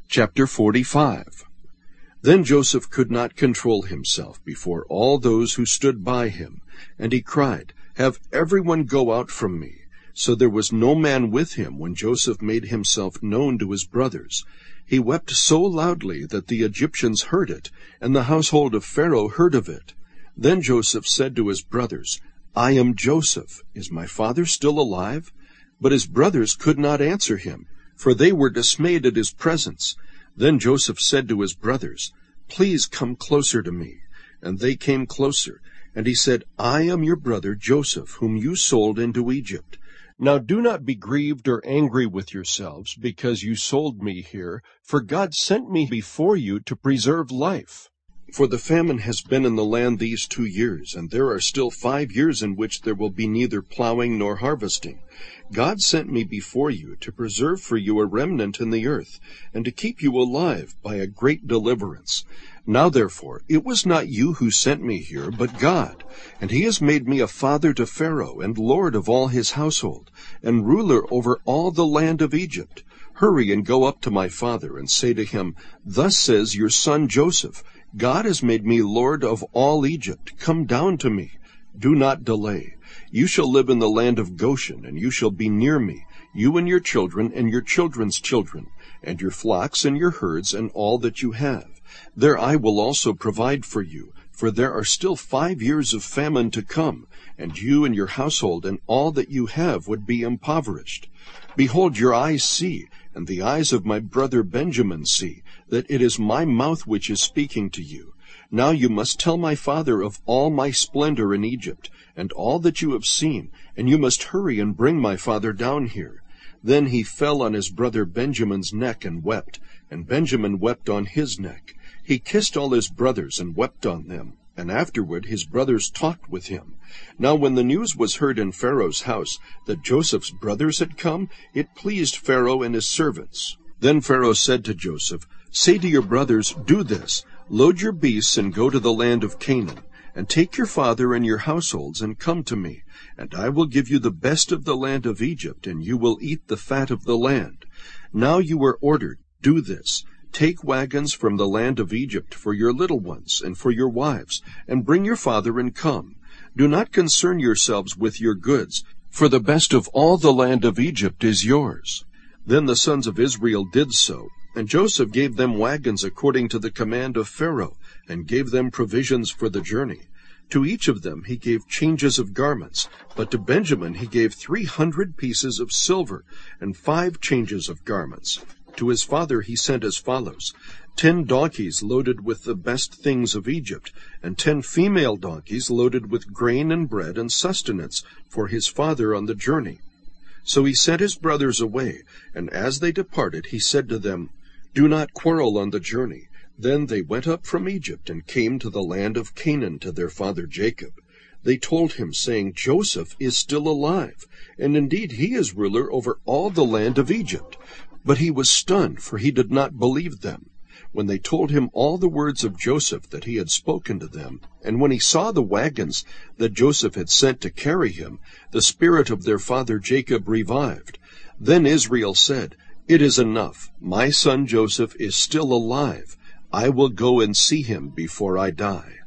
Chapter 45. Then Joseph could not control himself before all those who stood by him, and he cried, "Have everyone go out from me." So there was no man with him when Joseph made himself known to his brothers. He wept so loudly that the Egyptians heard it, and the household of Pharaoh heard of it. Then Joseph said to his brothers, "I am Joseph. Is my father still alive?" But his brothers could not answer him, for they were dismayed at his presence. Then Joseph said to his brothers, "Please come closer to me." And they came closer, and he said, "I am your brother Joseph, whom you sold into Egypt. Now do not be grieved or angry with yourselves because you sold me here, for God sent me before you to preserve life. For the famine has been in the land these 2 years, and there are still 5 years in which there will be neither plowing nor harvesting. God sent me before you to preserve for you a remnant in the earth, and to keep you alive by a great deliverance. Now therefore, it was not you who sent me here, but God, and he has made me a father to Pharaoh, and lord of all his household, and ruler over all the land of Egypt. Hurry and go up to my father, and say to him, 'Thus says your son Joseph, God has made me lord of all Egypt. Come down to me. Do not delay. You shall live in the land of Goshen, and you shall be near me, you and your children and your children's children, and your flocks and your herds and all that you have. There I will also provide for you, for there are still 5 years of famine to come, and you and your household and all that you have would be impoverished. Behold, your eyes see, and the eyes of my brother Benjamin see, that it is my mouth which is speaking to you. Now you must tell my father of all my splendor in Egypt, and all that you have seen, and you must hurry and bring my father down here." Then he fell on his brother Benjamin's neck and wept, and Benjamin wept on his neck. He kissed all his brothers and wept on them, and afterward his brothers talked with him. Now when the news was heard in Pharaoh's house that Joseph's brothers had come, it pleased Pharaoh and his servants. Then Pharaoh said to Joseph, "Say to your brothers, do this, load your beasts and go to the land of Canaan, and take your father and your households and come to me, and I will give you the best of the land of Egypt, and you will eat the fat of the land. Now you are ordered, do this, take wagons from the land of Egypt for your little ones and for your wives, and bring your father and come. Do not concern yourselves with your goods, for the best of all the land of Egypt is yours." Then the sons of Israel did so, and Joseph gave them wagons according to the command of Pharaoh, and gave them provisions for the journey. To each of them he gave changes of garments, but to Benjamin he gave 300 pieces of silver, and 5 changes of garments. To his father he sent as follows: 10 donkeys loaded with the best things of Egypt, and 10 female donkeys loaded with grain and bread and sustenance for his father on the journey. So he sent his brothers away, and as they departed he said to them, "Do not quarrel on the journey." Then they went up from Egypt and came to the land of Canaan to their father Jacob. They told him, saying, "Joseph is still alive, and indeed he is ruler over all the land of Egypt." But he was stunned, for he did not believe them. When they told him all the words of Joseph that he had spoken to them, and when he saw the wagons that Joseph had sent to carry him, the spirit of their father Jacob revived. Then Israel said, "It is enough. My son Joseph is still alive. I will go and see him before I die."